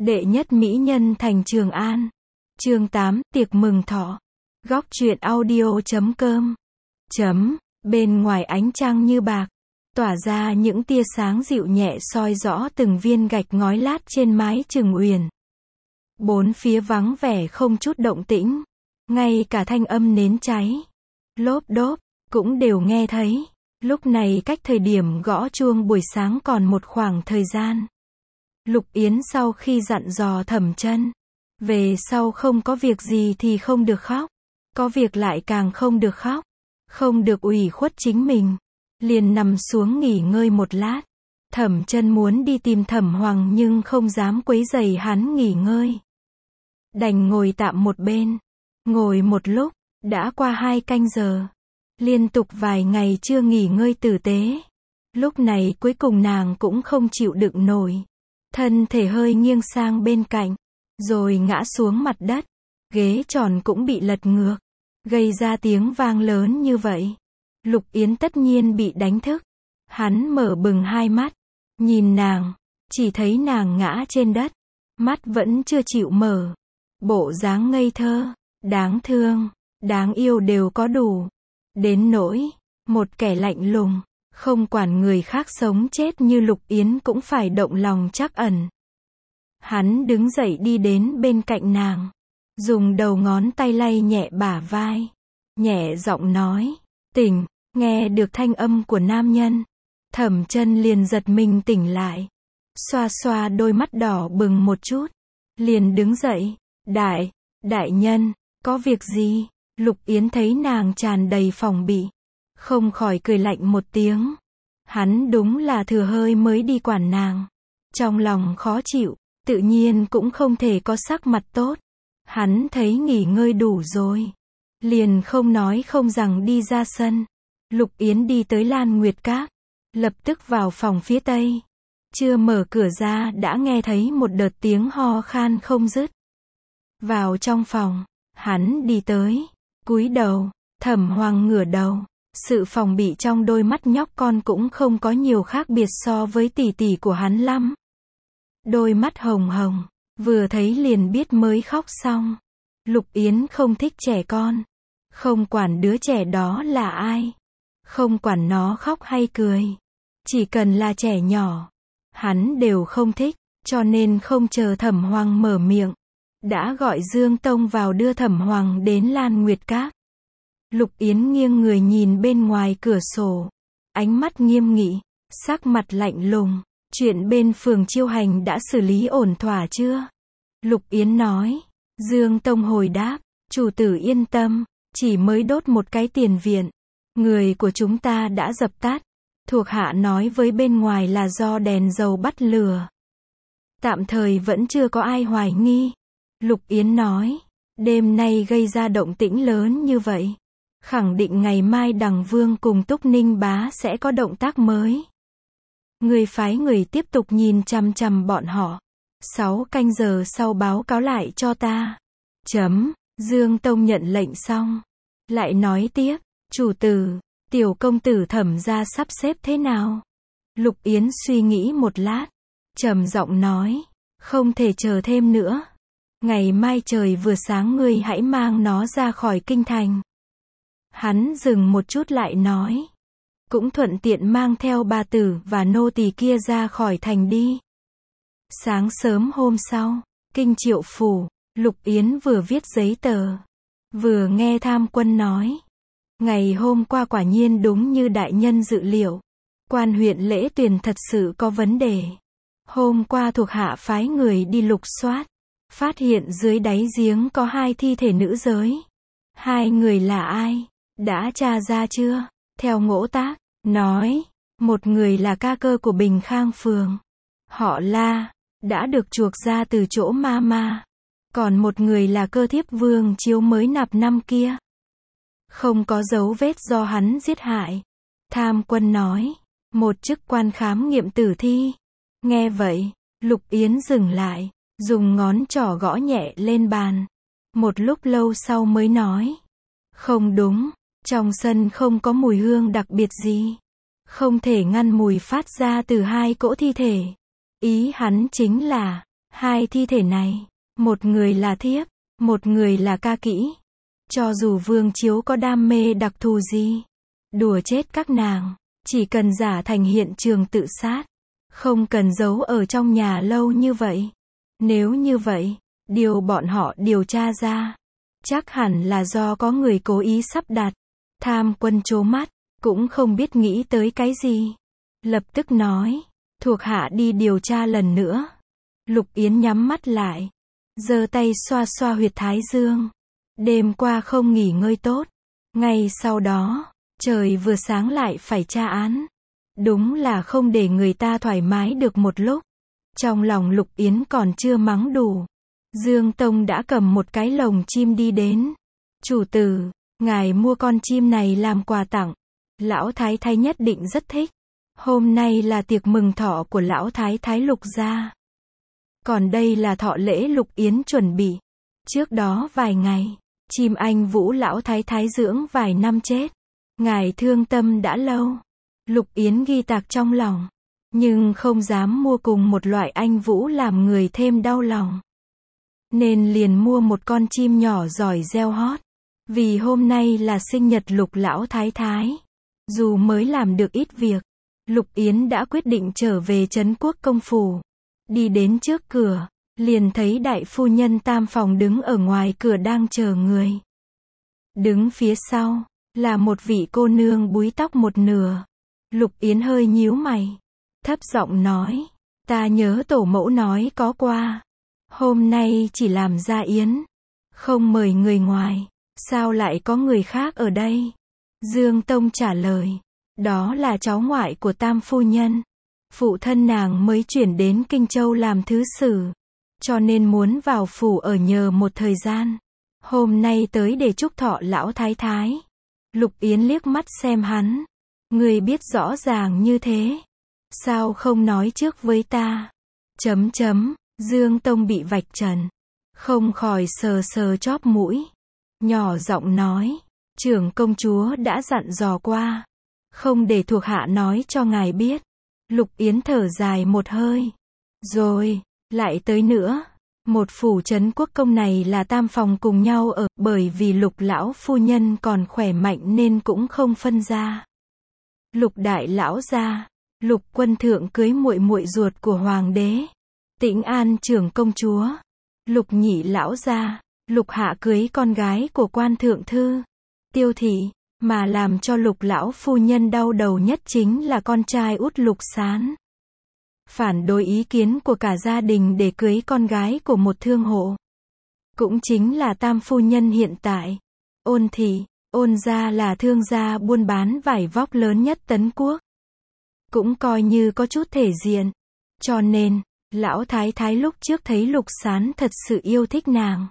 Đệ nhất mỹ nhân thành Trường An. Chương 8, tiệc mừng thọ. Góc truyện audio.com. Bên ngoài ánh trăng như bạc, tỏa ra những tia sáng dịu nhẹ soi rõ từng viên gạch ngói lát trên mái Trừng Uyển. Bốn phía vắng vẻ không chút động tĩnh, ngay cả thanh âm nến cháy, lốp đốp, cũng đều nghe thấy. Lúc này cách thời điểm gõ chuông buổi sáng còn một khoảng thời gian. Lục Yến sau khi dặn dò Thẩm Chân, về sau không có việc gì thì không được khóc, có việc lại càng không được khóc, không được ủy khuất chính mình, liền nằm xuống nghỉ ngơi một lát. Thẩm Chân muốn đi tìm Thẩm Hoàng nhưng không dám quấy rầy hắn nghỉ ngơi, đành ngồi tạm một bên. Ngồi một lúc, đã qua 2 canh giờ, liên tục vài ngày chưa nghỉ ngơi tử tế. Lúc này cuối cùng nàng cũng không chịu đựng nổi, thân thể hơi nghiêng sang bên cạnh, rồi ngã xuống mặt đất. Ghế tròn cũng bị lật ngược, gây ra tiếng vang lớn như vậy. Lục Yến tất nhiên bị đánh thức. Hắn mở bừng hai mắt, nhìn nàng, chỉ thấy nàng ngã trên đất, mắt vẫn chưa chịu mở. Bộ dáng ngây thơ, đáng thương, đáng yêu đều có đủ. Đến nỗi, một kẻ lạnh lùng, không quản người khác sống chết như Lục Yến cũng phải động lòng trắc ẩn. Hắn đứng dậy đi đến bên cạnh nàng, dùng đầu ngón tay lay nhẹ bả vai, nhẹ giọng nói, tỉnh. Nghe được thanh âm của nam nhân, Thẩm Chân liền giật mình tỉnh lại, xoa xoa đôi mắt đỏ bừng một chút, liền đứng dậy. Đại nhân, có việc gì? Lục Yến thấy nàng tràn đầy phòng bị, không khỏi cười lạnh một tiếng. Hắn đúng là thừa hơi mới đi quản nàng, trong lòng khó chịu, tự nhiên cũng không thể có sắc mặt tốt. Hắn thấy nghỉ ngơi đủ rồi, liền không nói không rằng đi ra sân. Lục Yến đi tới Lan Nguyệt Các, lập tức vào phòng phía tây. Chưa mở cửa ra đã nghe thấy một đợt tiếng ho khan không dứt. Vào trong phòng, hắn đi tới, cúi đầu. Thẩm Hoàng ngửa đầu, sự phòng bị trong đôi mắt nhóc con cũng không có nhiều khác biệt so với tỷ tỷ của hắn lắm. Đôi mắt hồng hồng, vừa thấy liền biết mới khóc xong. Lục Yến không thích trẻ con, không quản đứa trẻ đó là ai, không quản nó khóc hay cười, chỉ cần là trẻ nhỏ, hắn đều không thích, cho nên không chờ Thẩm Hoàng mở miệng, đã gọi Dương Tông vào đưa Thẩm Hoàng đến Lan Nguyệt Các. Lục Yến nghiêng người nhìn bên ngoài cửa sổ, ánh mắt nghiêm nghị, sắc mặt lạnh lùng. Chuyện bên phường Chiêu Hành đã xử lý ổn thỏa chưa? Lục Yến nói. Dương Tông hồi đáp, chủ tử yên tâm, chỉ mới đốt một cái tiền viện, người của chúng ta đã dập tắt. Thuộc hạ nói với bên ngoài là do đèn dầu bắt lửa, tạm thời vẫn chưa có ai hoài nghi. Lục Yến nói, đêm nay gây ra động tĩnh lớn như vậy, khẳng định ngày mai Đằng Vương cùng Túc Ninh Bá sẽ có động tác mới. Người phái người tiếp tục nhìn chằm chằm bọn họ, 6 canh giờ sau báo cáo lại cho ta. Dương Tông nhận lệnh xong, lại nói tiếp, chủ tử, tiểu công tử Thẩm gia sắp xếp thế nào? Lục Yến suy nghĩ một lát, trầm giọng nói, không thể chờ thêm nữa. Ngày mai trời vừa sáng ngươi hãy mang nó ra khỏi kinh thành. Hắn dừng một chút lại nói, cũng thuận tiện mang theo bà tử và nô tỳ kia ra khỏi thành đi. Sáng sớm hôm sau, kinh Triệu phủ, Lục Yến vừa viết giấy tờ, vừa nghe Tham Quân nói, ngày hôm qua quả nhiên đúng như đại nhân dự liệu, quan huyện Lễ Tuyền thật sự có vấn đề. Hôm qua thuộc hạ phái người đi lục soát, phát hiện dưới đáy giếng có 2 thi thể nữ giới. 2 người là ai? Đã tra ra chưa? Theo Ngỗ Tác nói, một người là ca cơ của Bình Khang phường, họ La, đã được chuộc ra từ chỗ ma. Còn một người là cơ thiếp Vương Chiếu mới nạp năm kia, không có dấu vết do hắn giết hại. Tham Quân nói, một chức quan khám nghiệm tử thi. Nghe vậy, Lục Yến dừng lại, dùng ngón trỏ gõ nhẹ lên bàn. Một lúc lâu sau mới nói, không đúng, trong sân không có mùi hương đặc biệt gì, không thể ngăn mùi phát ra từ 2 cỗ thi thể. Ý hắn chính là, Hai thi thể này, một người là thiếp, một người là ca kỹ. Cho dù Vương Chiếu có đam mê đặc thù gì, đùa chết các nàng, chỉ cần giả thành hiện trường tự sát, không cần giấu ở trong nhà lâu như vậy. Nếu như vậy, điều bọn họ điều tra ra, chắc hẳn là do có người cố ý sắp đặt. Tham Quân trố mắt, cũng không biết nghĩ tới cái gì. Lập tức nói, thuộc hạ đi điều tra lần nữa. Lục Yến nhắm mắt lại, giơ tay xoa xoa huyệt thái dương. Đêm qua không nghỉ ngơi tốt, ngay sau đó, trời vừa sáng lại phải tra án. Đúng là không để người ta thoải mái được một lúc. Trong lòng Lục Yến còn chưa mắng đủ, Dương Tông đã cầm một cái lồng chim đi đến. Chủ tử, ngài mua con chim này làm quà tặng. Lão Thái Thái nhất định rất thích. Hôm nay là tiệc mừng thọ của Lão Thái Thái Lục gia. Còn đây là thọ lễ Lục Yến chuẩn bị. Trước đó vài ngày, chim anh Vũ Lão Thái Thái dưỡng vài năm chết. Ngài thương tâm đã lâu. Lục Yến ghi tạc trong lòng, nhưng không dám mua cùng một loại anh Vũ làm người thêm đau lòng. Nên liền mua một con chim nhỏ giỏi reo hót. Vì hôm nay là sinh nhật Lục Lão Thái Thái. Dù mới làm được ít việc, Lục Yến đã quyết định trở về Trấn Quốc công phủ. Đi đến trước cửa, liền thấy đại phu nhân Tam phòng đứng ở ngoài cửa đang chờ người. Đứng phía sau, là một vị cô nương búi tóc một nửa. Lục Yến hơi nhíu mày, thấp giọng nói, ta nhớ tổ mẫu nói có qua. Hôm nay chỉ làm gia yến, không mời người ngoài, sao lại có người khác ở đây? Dương Tông trả lời, đó là cháu ngoại của Tam phu nhân. Phụ thân nàng mới chuyển đến Kinh Châu làm thứ sử, cho nên muốn vào phủ ở nhờ một thời gian. Hôm nay tới để chúc thọ Lão Thái Thái. Lục Yến liếc mắt xem hắn. Người biết rõ ràng như thế, sao không nói trước với ta? Dương Tông bị vạch trần, không khỏi sờ sờ chóp mũi, nhỏ giọng nói, trưởng công chúa đã dặn dò qua, không để thuộc hạ nói cho ngài biết. Lục Yến thở dài một hơi, rồi, lại tới nữa. Một phủ Trấn Quốc công này là Tam phòng cùng nhau ở, bởi vì Lục lão phu nhân còn khỏe mạnh nên cũng không phân ra. Lục đại lão gia, Lục quân thượng cưới muội muội ruột của hoàng đế, Tĩnh An trưởng công chúa. Lục nhị lão gia, Lục hạ cưới con gái của quan thượng thư, Tiêu thị, mà làm cho Lục lão phu nhân đau đầu nhất chính là con trai út Lục Sán. Phản đối ý kiến của cả gia đình để cưới con gái của một thương hộ, cũng chính là Tam phu nhân hiện tại, Ôn thị. Ôn gia là thương gia buôn bán vải vóc lớn nhất Tấn Quốc, cũng coi như có chút thể diện. Cho nên, Lão Thái Thái lúc trước thấy Lục Sán thật sự yêu thích nàng,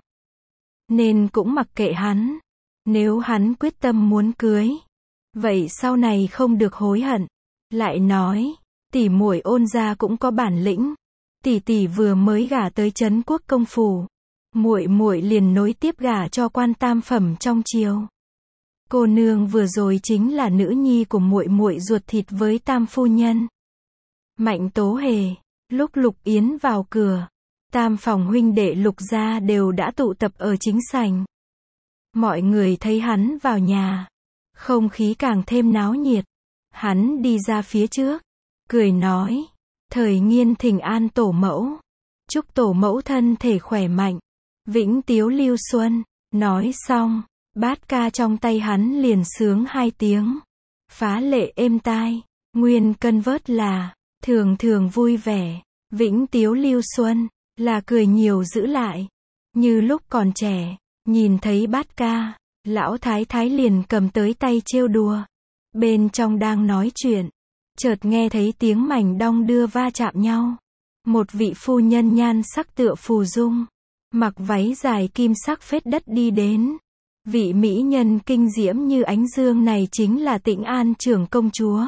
nên cũng mặc kệ hắn. Nếu hắn quyết tâm muốn cưới, vậy sau này không được hối hận. Lại nói, tỷ muội Ôn gia cũng có bản lĩnh. Tỷ tỷ vừa mới gả tới Trấn Quốc công phủ, muội muội liền nối tiếp gả cho quan tam phẩm trong triều. Cô nương vừa rồi chính là nữ nhi của muội muội ruột thịt với Tam phu nhân, Mạnh Tố Hề. Lúc Lục Yến vào cửa, Tam phòng huynh đệ Lục gia đều đã tụ tập ở chính sảnh. Mọi người thấy hắn vào nhà, không khí càng thêm náo nhiệt. Hắn đi ra phía trước, cười nói, thời nghiên thỉnh an tổ mẫu, chúc tổ mẫu thân thể khỏe mạnh, vĩnh tiếu lưu xuân. Nói xong, bát ca trong tay hắn liền sướng hai tiếng, phá lệ êm tai. Nguyên cân vớt là, thường thường vui vẻ, vĩnh tiếu lưu xuân, là cười nhiều giữ lại. Như lúc còn trẻ, nhìn thấy bát ca, Lão Thái Thái liền cầm tới tay trêu đùa. Bên trong đang nói chuyện, chợt nghe thấy tiếng mảnh đong đưa va chạm nhau. Một vị phu nhân nhan sắc tựa phù dung, mặc váy dài kim sắc phết đất đi đến. Vị mỹ nhân kinh diễm như ánh dương này chính là Tĩnh An trưởng công chúa.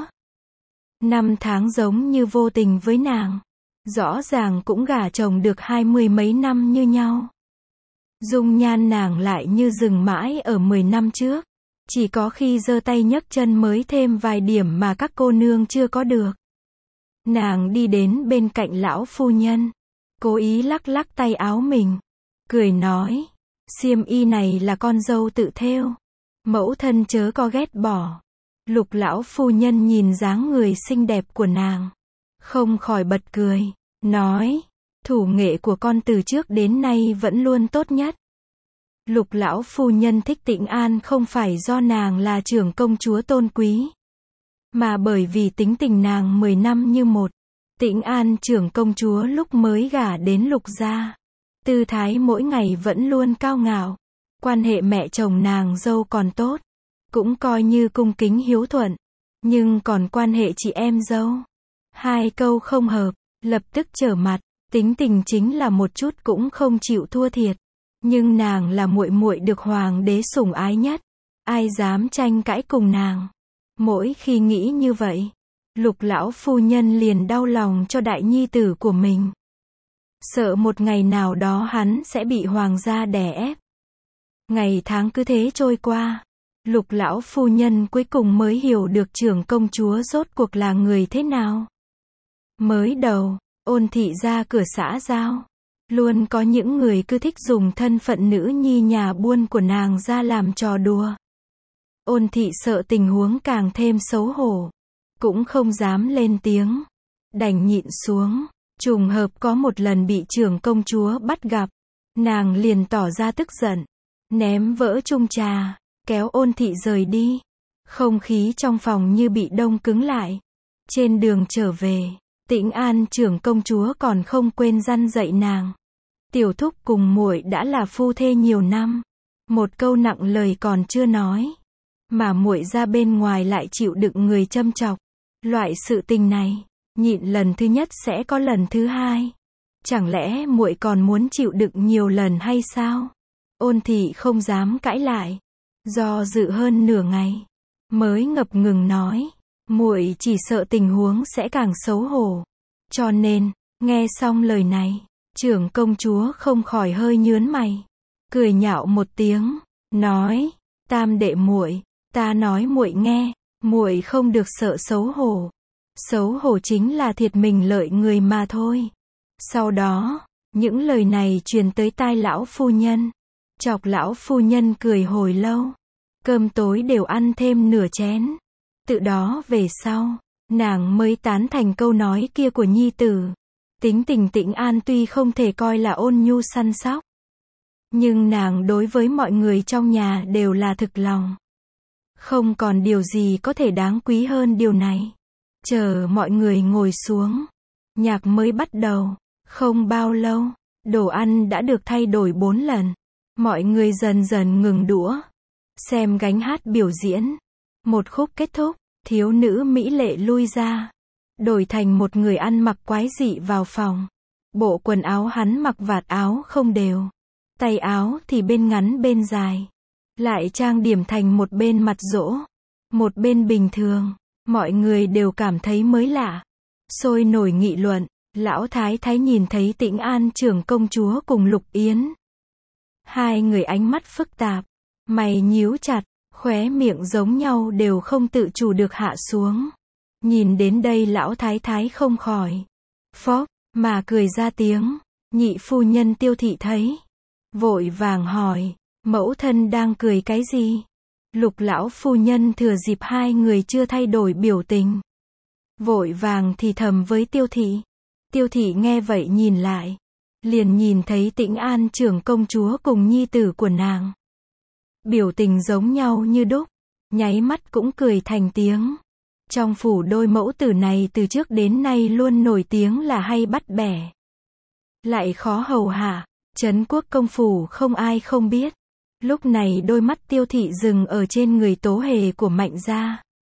Năm tháng giống như vô tình với nàng, rõ ràng cũng gả chồng được 20 mấy năm như nhau. Dung nhan nàng lại như dừng mãi ở 10 năm trước, chỉ có khi giơ tay nhấc chân mới thêm vài điểm mà các cô nương chưa có được. Nàng đi đến bên cạnh lão phu nhân, cố ý lắc lắc tay áo mình, cười nói, xiêm y này là con dâu tự thêu, mẫu thân chớ có ghét bỏ. Lục lão phu nhân nhìn dáng người xinh đẹp của nàng, không khỏi bật cười, nói, thủ nghệ của con từ trước đến nay vẫn luôn tốt nhất. Lục lão phu nhân thích Tĩnh An không phải do nàng là trưởng công chúa tôn quý, mà bởi vì tính tình nàng 10 năm như một. Tĩnh An trưởng công chúa lúc mới gả đến Lục gia, tư thái mỗi ngày vẫn luôn cao ngạo, quan hệ mẹ chồng nàng dâu còn tốt, cũng coi như cung kính hiếu thuận, nhưng còn quan hệ chị em dâu, hai câu không hợp, lập tức trở mặt, tính tình chính là một chút cũng không chịu thua thiệt, nhưng nàng là muội muội được hoàng đế sủng ái nhất, ai dám tranh cãi cùng nàng. Mỗi khi nghĩ như vậy, Lục lão phu nhân liền đau lòng cho đại nhi tử của mình, sợ một ngày nào đó hắn sẽ bị hoàng gia đè ép. Ngày tháng cứ thế trôi qua, Lục lão phu nhân cuối cùng mới hiểu được trưởng công chúa rốt cuộc là người thế nào. Mới đầu, Ôn thị ra cửa xã giao, luôn có những người cứ thích dùng thân phận nữ nhi nhà buôn của nàng ra làm trò đùa. Ôn thị sợ tình huống càng thêm xấu hổ, cũng không dám lên tiếng, đành nhịn xuống. Trùng hợp có một lần bị trưởng công chúa bắt gặp, nàng liền tỏ ra tức giận, ném vỡ chung trà, kéo Ôn thị rời đi. Không khí trong phòng như bị đông cứng lại. Trên đường trở về, Tĩnh An trưởng công chúa còn không quên răn dạy nàng. Tiểu thúc cùng muội đã là phu thê nhiều năm, một câu nặng lời còn chưa nói, mà muội ra bên ngoài lại chịu đựng người châm chọc. Loại sự tình này, nhịn lần thứ nhất sẽ có lần thứ hai. Chẳng lẽ muội còn muốn chịu đựng nhiều lần hay sao? Ôn thị không dám cãi lại, do dự hơn nửa ngày, mới ngập ngừng nói, muội chỉ sợ tình huống sẽ càng xấu hổ. Cho nên, nghe xong lời này, trưởng công chúa không khỏi hơi nhướng mày, cười nhạo một tiếng, nói, tam đệ muội, ta nói muội nghe, muội không được sợ xấu hổ. Xấu hổ chính là thiệt mình lợi người mà thôi. Sau đó, những lời này truyền tới tai lão phu nhân, chọc lão phu nhân cười hồi lâu. Cơm tối đều ăn thêm nửa chén. Từ đó về sau, nàng mới tán thành câu nói kia của nhi tử. Tính tình Tĩnh An tuy không thể coi là ôn nhu săn sóc, nhưng nàng đối với mọi người trong nhà đều là thực lòng. Không còn điều gì có thể đáng quý hơn điều này. Chờ mọi người ngồi xuống, nhạc mới bắt đầu. Không bao lâu, đồ ăn đã được thay đổi 4 lần. Mọi người dần dần ngừng đũa, xem gánh hát biểu diễn. Một khúc kết thúc, thiếu nữ mỹ lệ lui ra, đổi thành một người ăn mặc quái dị vào phòng. Bộ quần áo hắn mặc vạt áo không đều, tay áo thì bên ngắn bên dài, lại trang điểm thành một bên mặt dỗ, một bên bình thường. Mọi người đều cảm thấy mới lạ, sôi nổi nghị luận. Lão thái thái nhìn thấy Tĩnh An trưởng công chúa cùng Lục Yến, hai người ánh mắt phức tạp, mày nhíu chặt, khóe miệng giống nhau đều không tự chủ được hạ xuống. Nhìn đến đây lão thái thái không khỏi phốc mà cười ra tiếng. Nhị phu nhân Tiêu thị thấy, vội vàng hỏi, mẫu thân đang cười cái gì? Lục lão phu nhân thừa dịp hai người chưa thay đổi biểu tình, vội vàng thì thầm với Tiêu thị. Tiêu thị nghe vậy nhìn lại, liền nhìn thấy Tĩnh An trưởng công chúa cùng nhi tử của nàng. Biểu tình giống nhau như đúc, nháy mắt cũng cười thành tiếng. Trong phủ đôi mẫu tử này từ trước đến nay luôn nổi tiếng là hay bắt bẻ, lại khó hầu hạ, trấn quốc công phủ không ai không biết. Lúc này đôi mắt Tiêu thị dừng ở trên người Tố Hề của Mạnh gia.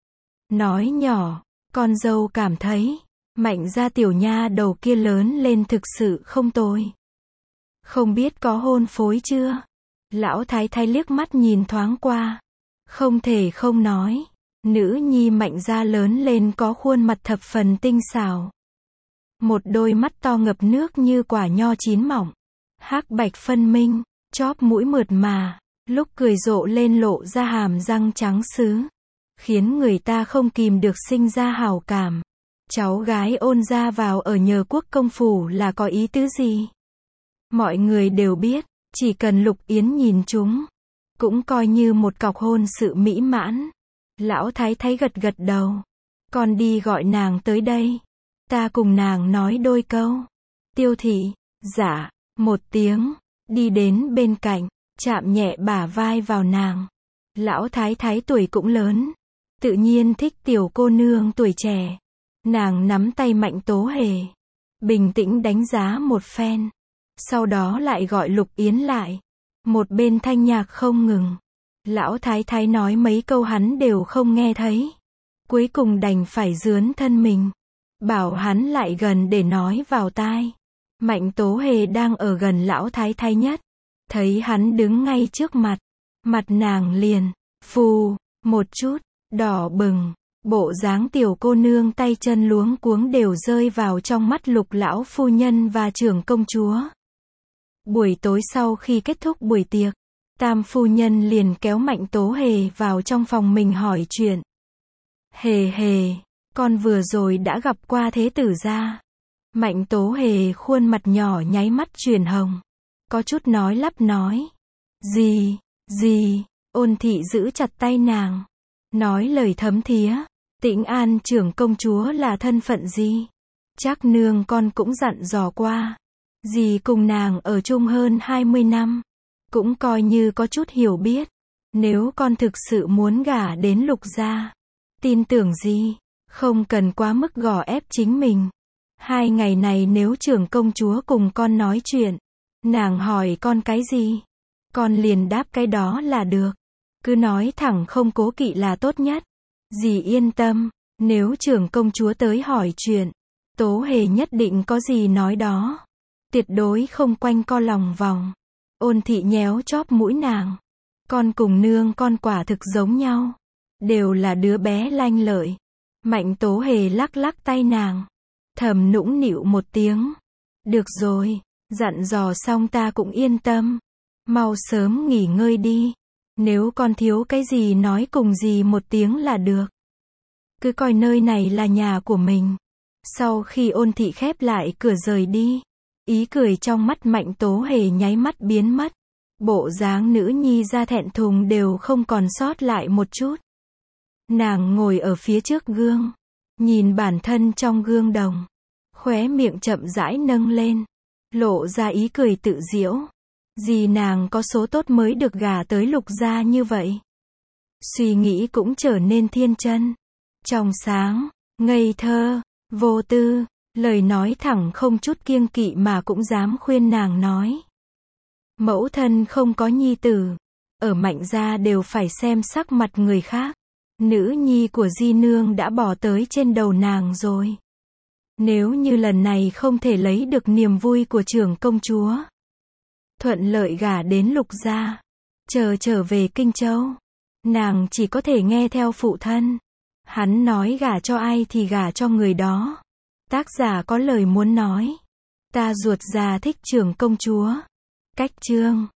Nói nhỏ, con dâu cảm thấy, Mạnh gia tiểu nha đầu kia lớn lên thực sự không tồi. Không biết có hôn phối chưa? Lão thái thái liếc mắt nhìn thoáng qua. Không thể không nói, nữ nhi Mạnh gia lớn lên có khuôn mặt thập phần tinh xảo. Một đôi mắt to ngập nước như quả nho chín mọng, hắc bạch phân minh, chóp mũi mượt mà, lúc cười rộ lên lộ ra hàm răng trắng sứ, khiến người ta không kìm được sinh ra hảo cảm. Cháu gái Ôn gia vào ở Nhờ Quốc công phủ là có ý tứ gì? Mọi người đều biết, chỉ cần Lục Yến nhìn chúng, cũng coi như một cọc hôn sự mỹ mãn. Lão Thái Thái gật gật đầu. Con đi gọi nàng tới đây. Ta cùng nàng nói đôi câu. Tiêu Thị, dạ, một tiếng, đi đến bên cạnh, chạm nhẹ bả vai vào nàng. Lão Thái Thái tuổi cũng lớn, tự nhiên thích tiểu cô nương tuổi trẻ. Nàng nắm tay Mạnh Tố Hề, bình tĩnh đánh giá một phen. Sau đó lại gọi Lục Yến lại. Một bên thanh nhạc không ngừng. Lão Thái Thái nói mấy câu hắn đều không nghe thấy. Cuối cùng đành phải dướn thân mình, bảo hắn lại gần để nói vào tai. Mạnh Tố Hề đang ở gần Lão Thái Thái nhất. Thấy hắn đứng ngay trước mặt. Mặt nàng liền, phù, một chút, đỏ bừng. Bộ dáng tiểu cô nương tay chân luống cuống đều rơi vào trong mắt Lục lão phu nhân và trưởng công chúa. Buổi tối sau khi kết thúc buổi tiệc, Tam phu nhân liền kéo Mạnh Tố Hề vào trong phòng mình hỏi chuyện. Hề hề, con vừa rồi đã gặp qua thế tử gia. Mạnh Tố Hề khuôn mặt nhỏ nháy mắt chuyển hồng. Có chút nói lắp nói. Gì, Ôn thị giữ chặt tay nàng. Nói lời thấm thía. Tĩnh An trưởng công chúa là thân phận gì? Chắc nương con cũng dặn dò qua. Dì cùng nàng ở chung hơn 20 năm. Cũng coi như có chút hiểu biết. Nếu con thực sự muốn gả đến Lục gia, tin tưởng gì, không cần quá mức gò ép chính mình. 2 ngày này nếu trưởng công chúa cùng con nói chuyện, nàng hỏi con cái gì, con liền đáp cái đó là được. Cứ nói thẳng không cố kỵ là tốt nhất. Dì yên tâm, nếu trưởng công chúa tới hỏi chuyện, Tố Hề nhất định có gì nói đó. Tuyệt đối không quanh co lòng vòng. Ôn thị nhéo chóp mũi nàng. Con cùng nương con quả thực giống nhau. Đều là đứa bé lanh lợi. Mạnh Tố Hề lắc lắc tay nàng. Thầm nũng nịu một tiếng. Được rồi, dặn dò xong ta cũng yên tâm. Mau sớm nghỉ ngơi đi. Nếu con thiếu cái gì nói cùng dì một tiếng là được. Cứ coi nơi này là nhà của mình. Sau khi Ôn thị khép lại cửa rời đi, ý cười trong mắt Mạnh Tố Hề nháy mắt biến mất. Bộ dáng nữ nhi ra thẹn thùng đều không còn sót lại một chút. Nàng ngồi ở phía trước gương, nhìn bản thân trong gương đồng, khóe miệng chậm rãi nâng lên, lộ ra ý cười tự giễu. Dì nàng có số tốt mới được gả tới Lục gia như vậy. Suy nghĩ cũng trở nên thiên chân, trong sáng, ngây thơ, vô tư, lời nói thẳng không chút kiêng kỵ mà cũng dám khuyên nàng nói. Mẫu thân không có nhi tử, ở Mạnh gia đều phải xem sắc mặt người khác. Nữ nhi của di nương đã bỏ tới trên đầu nàng rồi. Nếu như lần này không thể lấy được niềm vui của trưởng công chúa, thuận lợi gả đến Lục gia, trở về Kinh Châu, nàng chỉ có thể nghe theo phụ thân. Hắn nói gả cho ai thì gả cho người đó. Tác giả có lời muốn nói. Ta ruột già thích trưởng công chúa. Cách chương